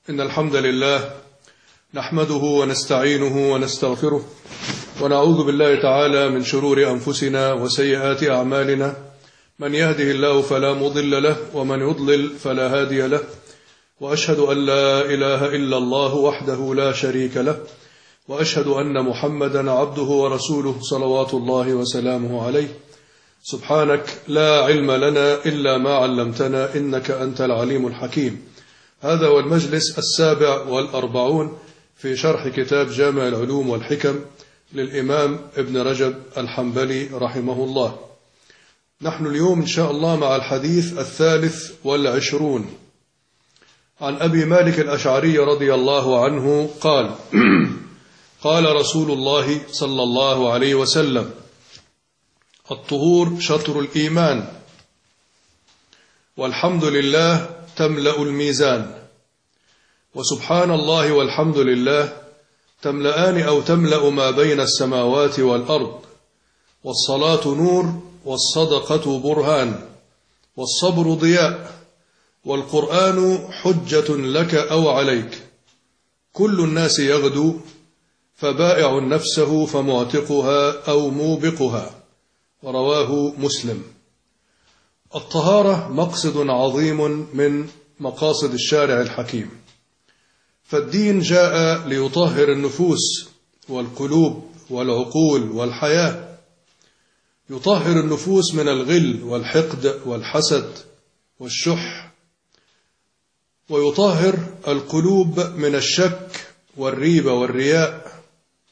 إن الحمد لله نحمده ونستعينه ونستغفره ونعوذ بالله تعالى من شرور أنفسنا وسيئات أعمالنا، من يهده الله فلا مضل له ومن يضلل فلا هادي له، وأشهد أن لا إله إلا الله وحده لا شريك له، وأشهد أن محمدا عبده ورسوله صلوات الله وسلامه عليه. سبحانك لا علم لنا إلا ما علمتنا إنك أنت العليم الحكيم. هذا هو المجلس 47 في شرح كتاب جامع العلوم والحكم للإمام ابن رجب الحنبلي رحمه الله. نحن اليوم إن شاء الله مع الحديث 23 عن أبي مالك الأشعري رضي الله عنه قال: قال رسول الله صلى الله عليه وسلم: الطهور شطر الإيمان، والحمد لله تملأ الميزان، وسبحان الله والحمد لله تملأان أو تملأ ما بين السماوات والأرض، والصلاة نور، والصدقة برهان، والصبر ضياء، والقرآن حجة لك أو عليك، كل الناس يغدو، فبائع نفسه فمعتقها أو موبقها. رواه مسلم. الطهارة مقصد عظيم من مقاصد الشارع الحكيم، فالدين جاء ليطهر النفوس والقلوب والعقول والحياة، يطهر النفوس من الغل والحقد والحسد والشح، ويطهر القلوب من الشك والريبة والرياء،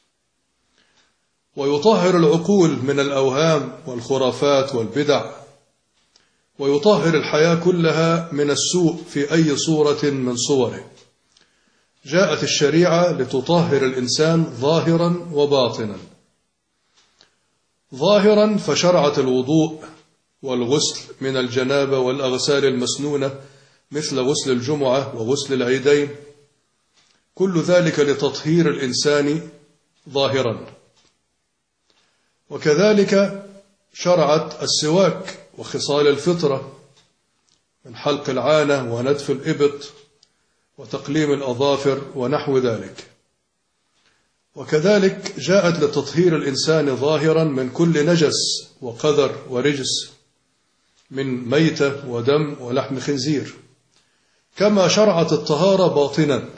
ويطهر العقول من الأوهام والخرافات والبدع، ويطهر الحياة كلها من السوء في أي صورة من صوره. جاءت الشريعة لتطهر الإنسان ظاهرا وباطنا. ظاهرا فشرعت الوضوء والغسل من الجنابة والأغسال المسنونة مثل غسل الجمعة وغسل العيدين، كل ذلك لتطهير الإنسان ظاهرا. وكذلك شرعت السواك وخصال الفطرة من حلق العانة ونتف الإبط وتقليم الأظافر ونحو ذلك. وكذلك جاءت لتطهير الإنسان ظاهرا من كل نجس وقذر ورجس من ميتة ودم ولحم خنزير، كما شرعت الطهارة باطنا،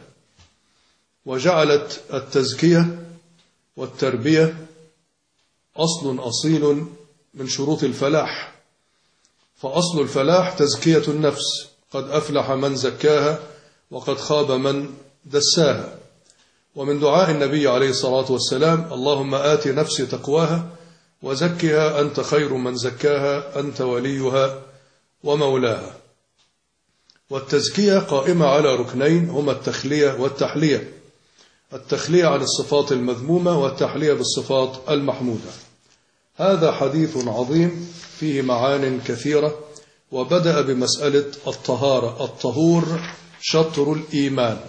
وجعلت التزكية والتربية أصل أصيل من شروط الفلاح. فأصل الفلاح تزكية النفس، قد أفلح من زكاها وقد خاب من دساها. ومن دعاء النبي عليه الصلاة والسلام: اللهم آت نفسي تقواها وزكها أنت خير من زكاها أنت وليها ومولاها. والتزكية قائمة على ركنين هما التخلية والتحلية، التخلية عن الصفات المذمومة والتحلية بالصفات المحمودة. هذا حديث عظيم فيه معان كثيرة، وبدأ بمسألة الطهارة. الطهور شطر الإيمان.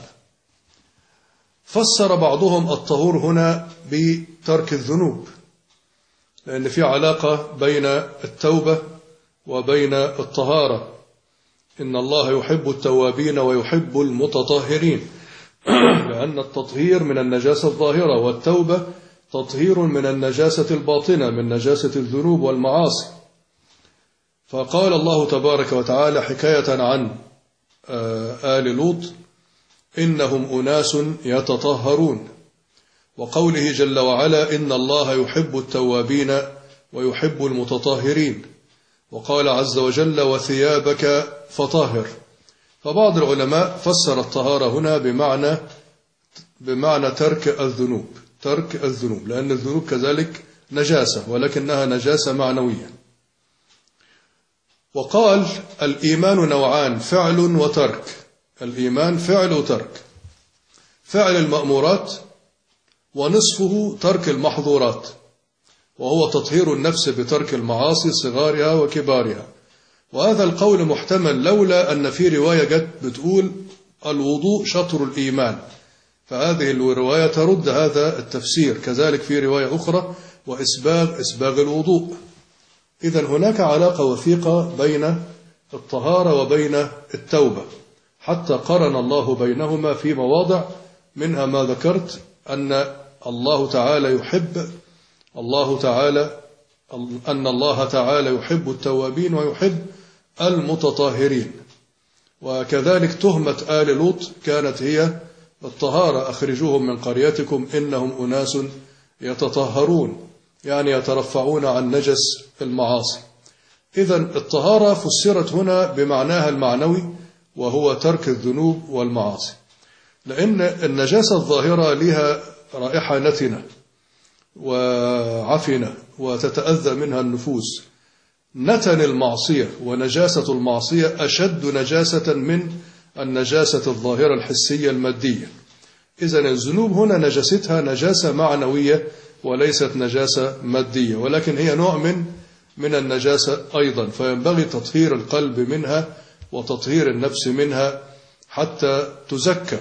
فسر بعضهم الطهور هنا بترك الذنوب، لأن في علاقة بين التوبة وبين الطهارة. إن الله يحب التوابين ويحب المتطهرين، لأن التطهير من النجاسة الظاهرة، والتوبة تطهير من النجاسة الباطنة، من نجاسة الذنوب والمعاصي. فقال الله تبارك وتعالى حكاية عن آل لوط: إنهم أناس يتطهرون. وقوله جل وعلا: إن الله يحب التوابين ويحب المتطهرين. وقال عز وجل: وثيابك فطهر. فبعض العلماء فسر الطهارة هنا بمعنى ترك الذنوب، ترك الذنوب، لأن الذنوب كذلك نجاسة، ولكنها نجاسة معنوية. وقال: الإيمان نوعان، فعل وترك. الإيمان فعل وترك، فعل المأمورات، ونصفه ترك المحظورات، وهو تطهير النفس بترك المعاصي صغارها وكبارها. وهذا القول محتمل لولا أن في رواية جت بتقول الوضوء شطر الإيمان، فهذه الرواية ترد هذا التفسير. كذلك في رواية أخرى: وإسباغ الوضوء. إذن هناك علاقة وثيقة بين الطهارة وبين التوبة. حتى قرن الله بينهما في مواضع، منها ما ذكرت أن الله تعالى يحب التوابين ويحب المتطهرين. وكذلك تهمة آل لوط كانت هي الطهارة، أخرجوهم من قريتكم إنهم أناس يتطهرون، يعني يترفعون عن نجس المعاصي. إذن الطهارة فسرت هنا بمعناها المعنوي، وهو ترك الذنوب والمعاصي، لأن النجاسة الظاهرة لها رائحة نتنة وعفنة وتتأذى منها النفوس. نتن المعصية ونجاسة المعصية أشد نجاسة من النجاسة الظاهرة الحسية المادية. إذن الذنوب هنا نجاستها نجاسة معنوية وليست نجاسة مادية، ولكن هي نوع من النجاسة أيضا، فينبغي تطهير القلب منها وتطهير النفس منها حتى تزكى.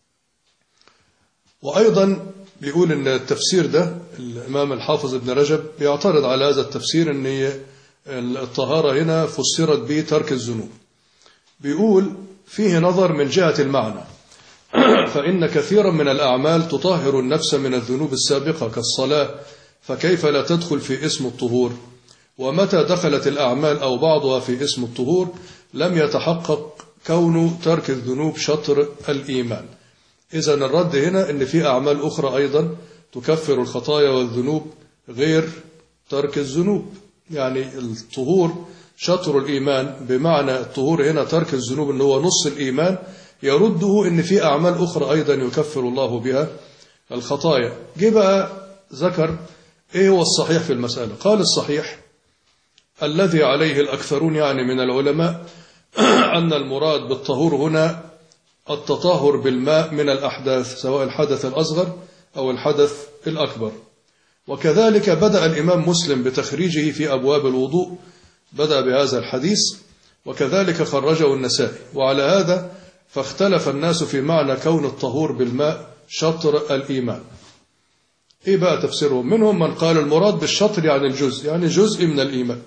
وأيضا بيقول أن التفسير ده الإمام الحافظ ابن رجب بيعترض على هذا التفسير، أن الطهارة هنا فسرت به ترك الذنوب. بيقول فيه نظر من جهة المعنى، فإن كثيرا من الأعمال تطهر النفس من الذنوب السابقة كالصلاة، فكيف لا تدخل في اسم الطهور؟ ومتى دخلت الأعمال أو بعضها في اسم الطهور لم يتحقق كون ترك الذنوب شطر الإيمان. إذن الرد هنا أن في أعمال أخرى أيضا تكفر الخطايا والذنوب غير ترك الذنوب، يعني الطهور شطر الإيمان، بمعنى الطهور هنا ترك الذنوب اللي هو نص الإيمان، يرده أن في أعمال أخرى أيضا يكفر الله بها الخطايا. جه بقى ذكر إيه هو الصحيح في المسألة. قال الصحيح الذي عليه الأكثرون يعني من العلماء أن المراد بالطهور هنا التطهر بالماء من الأحداث، سواء الحدث الأصغر أو الحدث الأكبر. وكذلك بدأ الإمام مسلم بتخريجه في أبواب الوضوء، بدأ بهذا الحديث، وكذلك خرجه النسائي. وعلى هذا فاختلف الناس في معنى كون الطهور بالماء شطر الإيمان. إيه بقى تفسيرهم؟ منهم من قال المراد بالشطر يعني الجزء، يعني جزء من الإيمان،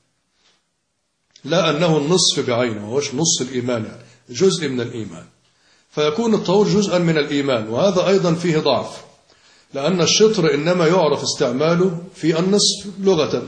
لا أنه النصف بعينه، وهوش نص الإيمان، يعني جزء من الإيمان، فيكون الطهور جزءا من الإيمان. وهذا أيضا فيه ضعف، لأن الشطر إنما يعرف استعماله في النصف لغة.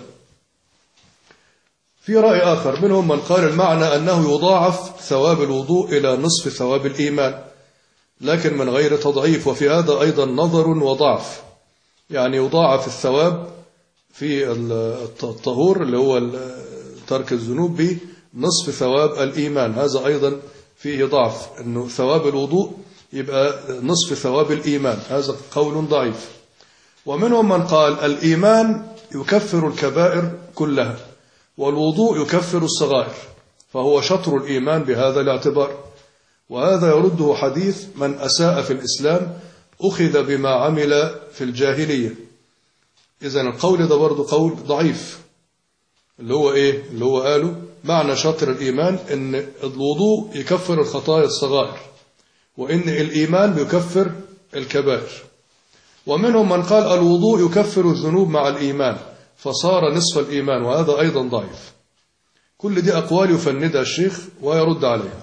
في رأي آخر منهم من قال المعنى أنه يضاعف ثواب الوضوء إلى نصف ثواب الإيمان، لكن من غير تضعيف، وفي هذا أيضا نظر وضعف، يعني يضاعف الثواب في الطهور اللي هو ترك الذنوب بنصف ثواب الإيمان، هذا أيضا فيه ضعف، أنه ثواب الوضوء يبقى نصف ثواب الإيمان، هذا قول ضعيف. ومنهم من قال الإيمان يكفر الكبائر كلها، والوضوء يكفر الصغائر، فهو شطر الإيمان بهذا الاعتبار. وهذا يرده حديث من أساء في الإسلام أخذ بما عمل في الجاهلية. إذن القول ده برضه قول ضعيف، اللي هو إيه؟ اللي هو قالوا معنى شطر الإيمان إن الوضوء يكفر الخطايا الصغائر، وإن الإيمان يكفر الكبائر. ومنهم من قال الوضوء يكفر الذنوب مع الإيمان، فصار نصف الإيمان، وهذا أيضا ضعيف. كل دي أقوال يفندها الشيخ ويرد عليها.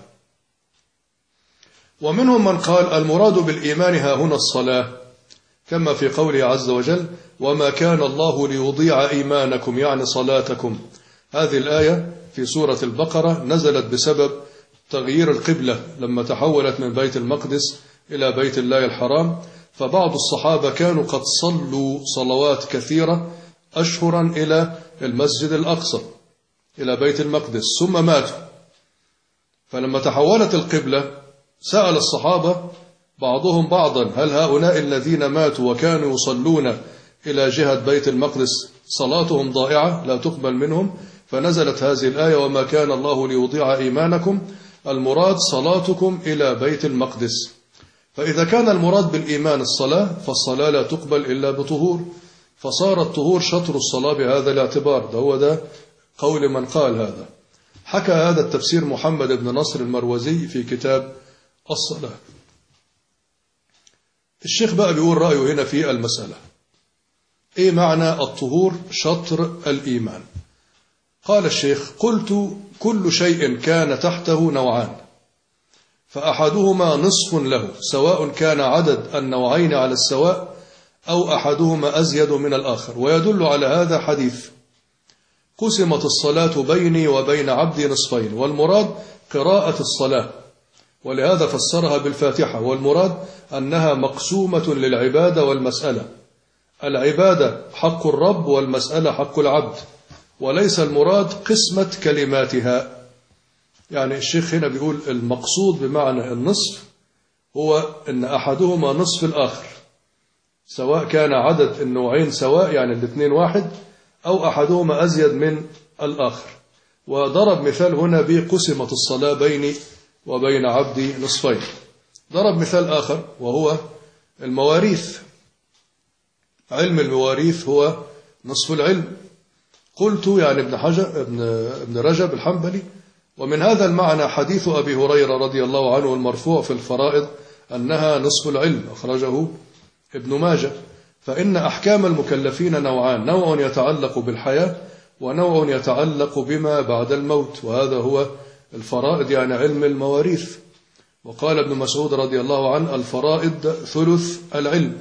ومنهم من قال المراد بالإيمان ها هنا الصلاة، كما في قوله عز وجل وما كان الله ليضيع إيمانكم، يعني صلاتكم. هذه الآية في سورة البقرة نزلت بسبب تغيير القبلة لما تحولت من بيت المقدس إلى بيت الله الحرام، فبعض الصحابة كانوا قد صلوا صلوات كثيرة أشهرا إلى المسجد الأقصى إلى بيت المقدس ثم ماتوا. فلما تحولت القبلة سأل الصحابة بعضهم بعضا هل هؤلاء الذين ماتوا وكانوا يصلون إلى جهة بيت المقدس صلاتهم ضائعة لا تقبل منهم؟ فنزلت هذه الآية وما كان الله ليضيع إيمانكم، المراد صلاتكم إلى بيت المقدس. فإذا كان المراد بالإيمان الصلاة، فالصلاة لا تقبل إلا بطهور، فصار الطهور شطر الصلاة بهذا الاعتبار. ده قول من قال هذا. حكى هذا التفسير محمد بن نصر المروزي في كتاب الصلاة. الشيخ بقى بيقول رأيه هنا في المسألة، إيه معنى الطهور شطر الإيمان؟ قال الشيخ قلت كل شيء كان تحته نوعان، فأحدهما نصف له، سواء كان عدد النوعين على السواء أو أحدهما أزيد من الآخر. ويدل على هذا حديث: قسمت الصلاة بيني وبين عبدي نصفين، والمراد قراءة الصلاة، ولهذا فسرها بالفاتحة. والمراد أنها مقسومة للعبادة والمسألة، العبادة حق الرب والمسألة حق العبد، وليس المراد قسمة كلماتها. يعني الشيخ هنا بيقول المقصود بمعنى النصف هو أن أحدهما نصف الآخر، سواء كان عدد النوعين سواء، يعني الاثنين واحد، أو أحدهما أزيد من الآخر. وضرب مثال هنا بقسمت الصلاة بيني وبين عبدي نصفين. ضرب مثال آخر وهو المواريث. علم المواريث هو نصف العلم. قلت يعني ابن رجب الحنبلي: ومن هذا المعنى حديث أبي هريرة رضي الله عنه المرفوع في الفرائض أنها نصف العلم، أخرجه ابن ماجه. فإن أحكام المكلفين نوعان: نوع يتعلق بالحياة، ونوع يتعلق بما بعد الموت، وهذا هو الفرائض، يعني علم المواريث. وقال ابن مسعود رضي الله عنه: الفرائض ثلث العلم.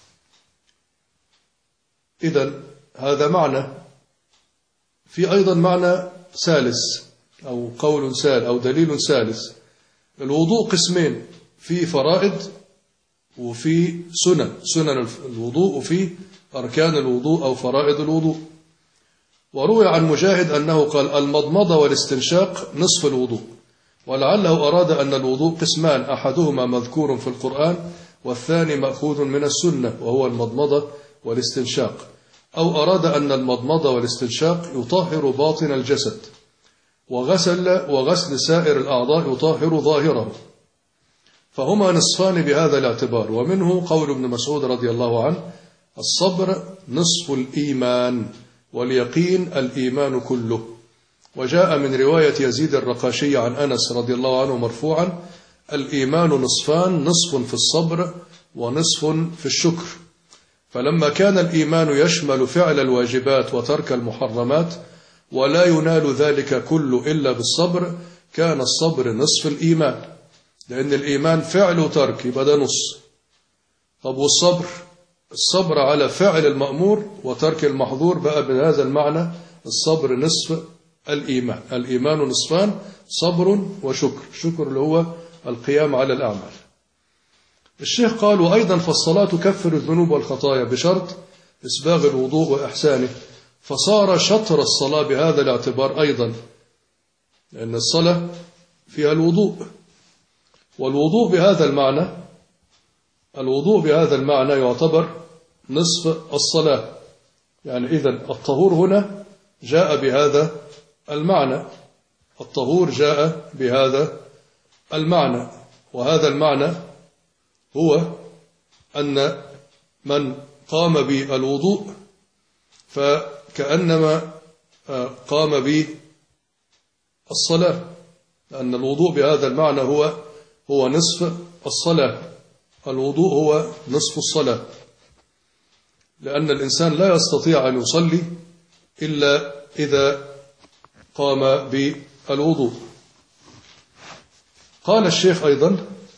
إذن هذا معنى. في أيضا معنى ثالث أو قول ثالث أو دليل ثالث: الوضوء قسمين، في فرائض وفي سنن الوضوء، وفي أركان الوضوء أو فرائض الوضوء. وروي عن مجاهد أنه قال: المضمضة والاستنشاق نصف الوضوء. ولعله أراد أن الوضوء قسمان، أحدهما مذكور في القرآن والثاني مأخوذ من السنة، وهو المضمضة والاستنشاق. أو أراد أن المضمضة والاستنشاق يطهر باطن الجسد، وغسل سائر الأعضاء يطهر ظاهره، فهما نصفان بهذا الاعتبار. ومنه قول ابن مسعود رضي الله عنه: الصبر نصف الإيمان، واليقين الإيمان كله. وجاء من رواية يزيد الرقاشي عن أنس رضي الله عنه مرفوعا: الإيمان نصفان، نصف في الصبر ونصف في الشكر. فلما كان الإيمان يشمل فعل الواجبات وترك المحرمات، ولا ينال ذلك كله إلا بالصبر، كان الصبر نصف الإيمان، لأن الإيمان فعل وترك، يبقى ده نص. طب والصبر؟ الصبر على فعل المأمور وترك المحظور، بقى بهذا المعنى الصبر نصف الإيمان. الإيمان نصفان: صبر وشكر. شكر اللي هو القيام على الأعمال. الشيخ قال: وأيضا فالصلاة تكفر الذنوب والخطايا بشرط إسباغ الوضوء وإحسانه، فصار شطر الصلاة بهذا الاعتبار أيضا، لأن الصلاة فيها الوضوء، والوضوء بهذا المعنى يعتبر نصف الصلاة. يعني إذن الطهور هنا جاء بهذا المعنى، الطهور جاء بهذا المعنى. وهذا المعنى هو أن من قام بالوضوء فكأنما قام بالصلاة، لأن الوضوء بهذا المعنى هو نصف الصلاة. الوضوء هو نصف الصلاة، لأن الإنسان لا يستطيع أن يصلي إلا إذا قام بالوضوء. قال الشيخ أيضا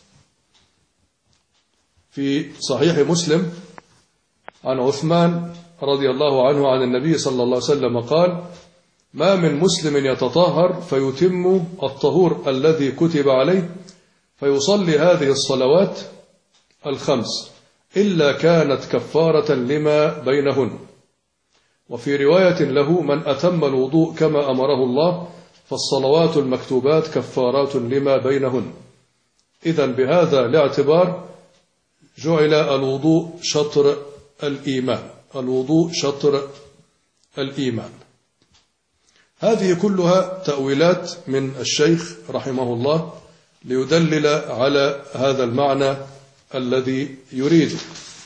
في صحيح مسلم عن عثمان رضي الله عنه عن النبي صلى الله عليه وسلم قال: ما من مسلم يتطهر فيتم الطهور الذي كتب عليه فيصلي هذه الصلوات الخمس إلا كانت كفارة لما بينهن. وفي رواية له: من أتم الوضوء كما أمره الله فالصلوات المكتوبات كفارات لما بينهن. إذن بهذا الاعتبار جعل الوضوء شطر الإيمان، الوضوء شطر الإيمان. هذه كلها تأويلات من الشيخ رحمه الله ليدلل على هذا المعنى الذي يريده.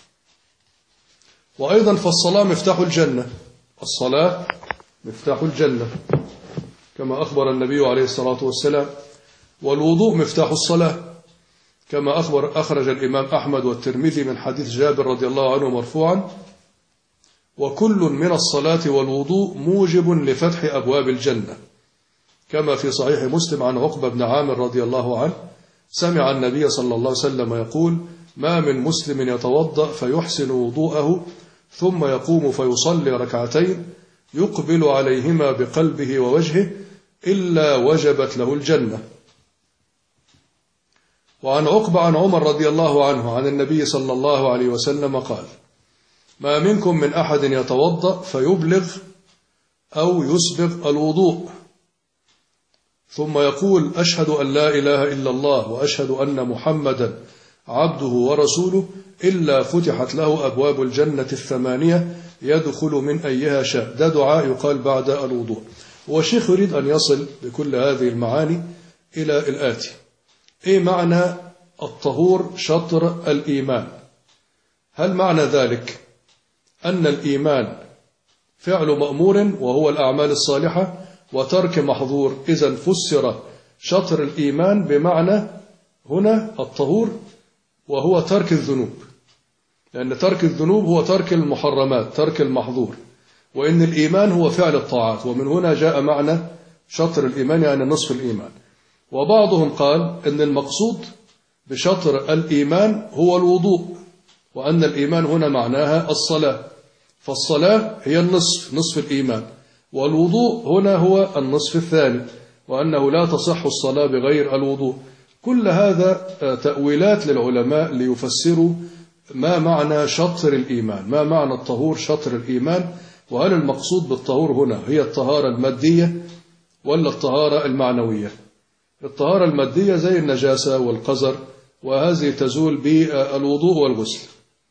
وأيضا فالصلاة مفتاح الجنة، الصلاة مفتاح الجنة كما أخبر النبي عليه الصلاة والسلام. والوضوء مفتاح الصلاة كما أخرج الإمام أحمد والترمذي من حديث جابر رضي الله عنه مرفوعا: وكل من الصلاة والوضوء موجب لفتح أبواب الجنة، كما في صحيح مسلم عن عقبة بن عامر رضي الله عنه سمع النبي صلى الله عليه وسلم يقول: ما من مسلم يتوضأ فيحسن وضوءه ثم يقوم فيصلي ركعتين يقبل عليهما بقلبه ووجهه إلا وجبت له الجنة. وعن عقبة عن عمر رضي الله عنه عن النبي صلى الله عليه وسلم قال: ما منكم من أحد يتوضأ فيبلغ أو يسبغ الوضوء ثم يقول: أشهد أن لا إله إلا الله وأشهد أن محمدا عبده ورسوله إلا فتحت له أبواب الجنة 8 يدخل من أيها شاء. ده دعاء يقال بعد الوضوء. والشيخ يريد أن يصل بكل هذه المعاني إلى الآتي: إيه معنى الطهور شطر الإيمان؟ هل معنى ذلك أن الإيمان فعل مأمور وهو الأعمال الصالحة وترك محظور؟ إذن فسر شطر الإيمان بمعنى هنا الطهور وهو ترك الذنوب، لأن ترك الذنوب هو ترك المحرمات، ترك المحظور، وإن الإيمان هو فعل الطاعات، ومن هنا جاء معنى شطر الإيمان يعني نصف الإيمان. وبعضهم قال إن المقصود بشطر الإيمان هو الوضوء، وأن الإيمان هنا معناها الصلاة، فالصلاة هي النصف، نصف الإيمان، والوضوء هنا هو النصف الثاني، وأنه لا تصح الصلاة بغير الوضوء. كل هذا تأويلات للعلماء ليفسروا ما معنى شطر الإيمان، ما معنى الطهور شطر الإيمان، وهل المقصود بالطهور هنا هي الطهارة المادية ولا الطهارة المعنوية؟ الطهارة المادية زي النجاسة والقذر، وهذه تزول بالوضوء والغسل.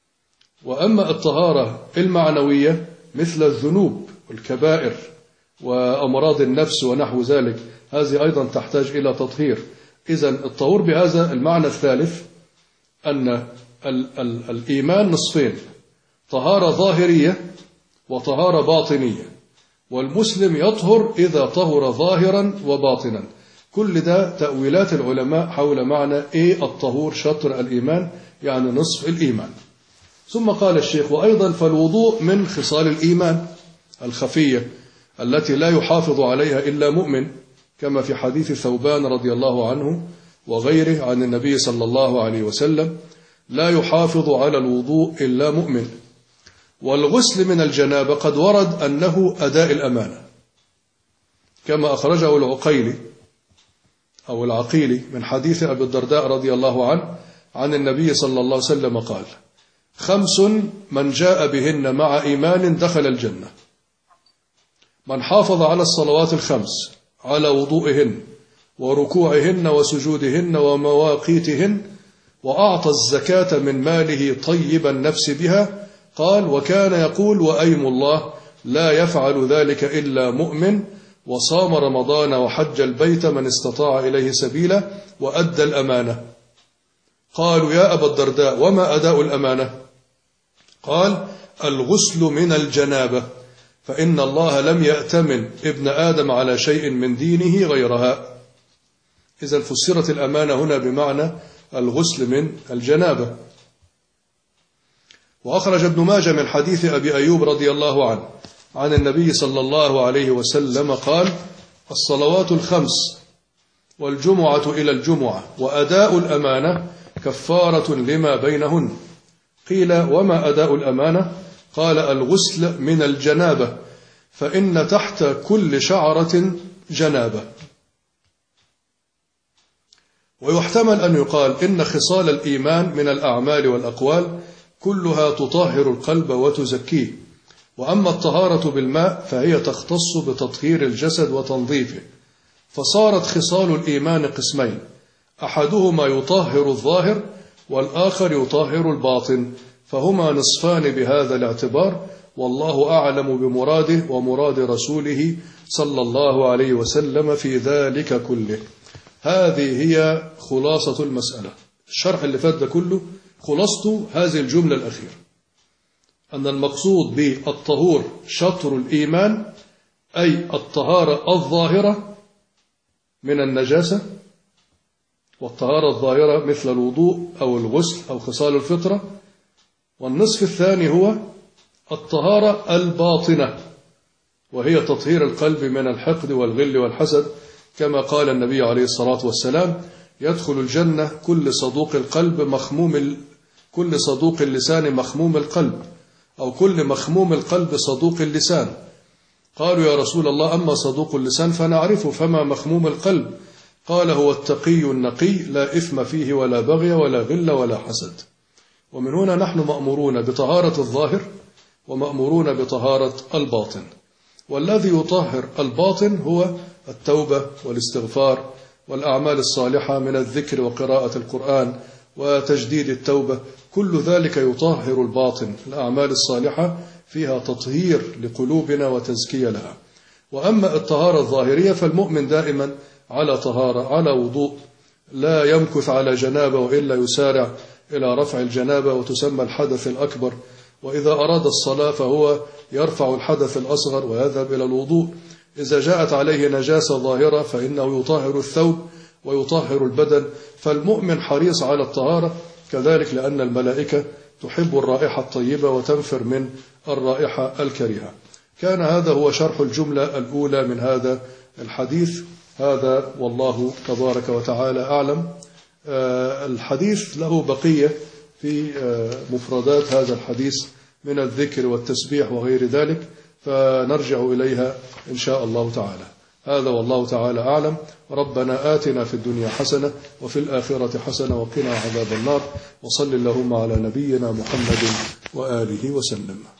وأما الطهارة المعنوية مثل الذنوب والكبائر وأمراض النفس ونحو ذلك، هذه أيضا تحتاج إلى تطهير. إذن الطهور بهذا المعنى الثالث أن الإيمان نصفين: طهارة ظاهرية وطهارة باطنية، والمسلم يطهر إذا طهر ظاهرا وباطنا. كل ده تأويلات العلماء حول معنى إيه الطهور شطر الإيمان، يعني نصف الإيمان. ثم قال الشيخ: وأيضا فالوضوء من خصال الإيمان الخفية التي لا يحافظ عليها إلا مؤمن، كما في حديث ثوبان رضي الله عنه وغيره عن النبي صلى الله عليه وسلم: لا يحافظ على الوضوء إلا مؤمن. والغسل من الجنابة قد ورد أنه أداء الأمانة، كما أخرجه العقيلي أو العقيلي من حديث أبي الدرداء رضي الله عنه عن النبي صلى الله عليه وسلم قال: 5 من جاء بهن مع إيمان دخل الجنة: من حافظ على الصلوات 5 على وضوئهن وركوعهن وسجودهن ومواقيتهن، وأعطى الزكاة من ماله طيب النفس بها. قال: وكان يقول: وأيم الله لا يفعل ذلك إلا مؤمن، وصام رمضان وحج البيت من استطاع إليه سبيلا، وأدى الأمانة. قالوا: يا أبا الدرداء وما أداء الأمانة؟ قال: الغسل من الجنابة، فإن الله لم يأتمن ابن آدم على شيء من دينه غيرها. إذا فسرت الأمانة هنا بمعنى الغسل من الجنابة. وأخرج ابن ماجه من حديث أبي أيوب رضي الله عنه عن النبي صلى الله عليه وسلم قال: الصلوات 5 والجمعة إلى الجمعة وأداء الأمانة كفارة لما بينهن. قيل: وما أداء الأمانة؟ قال: الغسل من الجنابة، فإن تحت كل شعرة جنابة. ويحتمل أن يقال إن خصال الإيمان من الأعمال والأقوال كلها تطهر القلب وتزكيه، وأما الطهارة بالماء فهي تختص بتطهير الجسد وتنظيفه، فصارت خصال الإيمان قسمين: أحدهما يطهر الظاهر والآخر يطهر الباطن، فهما نصفان بهذا الاعتبار، والله أعلم بمراده ومراد رسوله صلى الله عليه وسلم في ذلك كله. هذه هي خلاصة المسألة. الشرح اللي فات ده كله خلاصته هذه الجملة الأخيرة، أن المقصود بالطهور شطر الإيمان أي الطهارة الظاهرة من النجاسة، والطهارة الظاهرة مثل الوضوء أو الغسل أو خصال الفطرة. والنصف الثاني هو الطهارة الباطنة، وهي تطهير القلب من الحقد والغل والحسد، كما قال النبي عليه الصلاة والسلام: يدخل الجنة كل صدوق القلب كل صدوق اللسان مخموم القلب، أو كل مخموم القلب صدوق اللسان. قالوا يا رسول الله أما صدوق اللسان فنعرفه، فما مخموم القلب؟ قال هو التقي النقي لا إثم فيه ولا بغي ولا غل ولا حسد. ومن هنا نحن مأمورون بطهارة الظاهر ومأمورون بطهارة الباطن، والذي يطهر الباطن هو التوبة والاستغفار والأعمال الصالحة من الذكر وقراءة القرآن وتجديد التوبة، كل ذلك يطهر الباطن. الأعمال الصالحة فيها تطهير لقلوبنا وتزكية لها. وأما الطهارة الظاهرية فالمؤمن دائما على طهارة، على وضوء، لا يمكث على جنابة، وإلا يسارع إلى رفع الجنابة وتسمى الحدث الأكبر. وإذا أراد الصلاة فهو يرفع الحدث الأصغر ويذهب إلى الوضوء. إذا جاءت عليه نجاسة ظاهرة فإنه يطهر الثوب ويطهر البدن. فالمؤمن حريص على الطهارة كذلك، لأن الملائكة تحب الرائحة الطيبة وتنفر من الرائحة الكريهة. كان هذا هو شرح الجملة الأولى من هذا الحديث. هذا والله تبارك وتعالى أعلم. الحديث له بقية في مفردات هذا الحديث من الذكر والتسبيح وغير ذلك، فنرجع إليها إن شاء الله تعالى. هذا والله تعالى أعلم. ربنا آتنا في الدنيا حسنة وفي الآخرة حسنة وقنا عذاب النار. وصل اللهم على نبينا محمد وآله وسلم.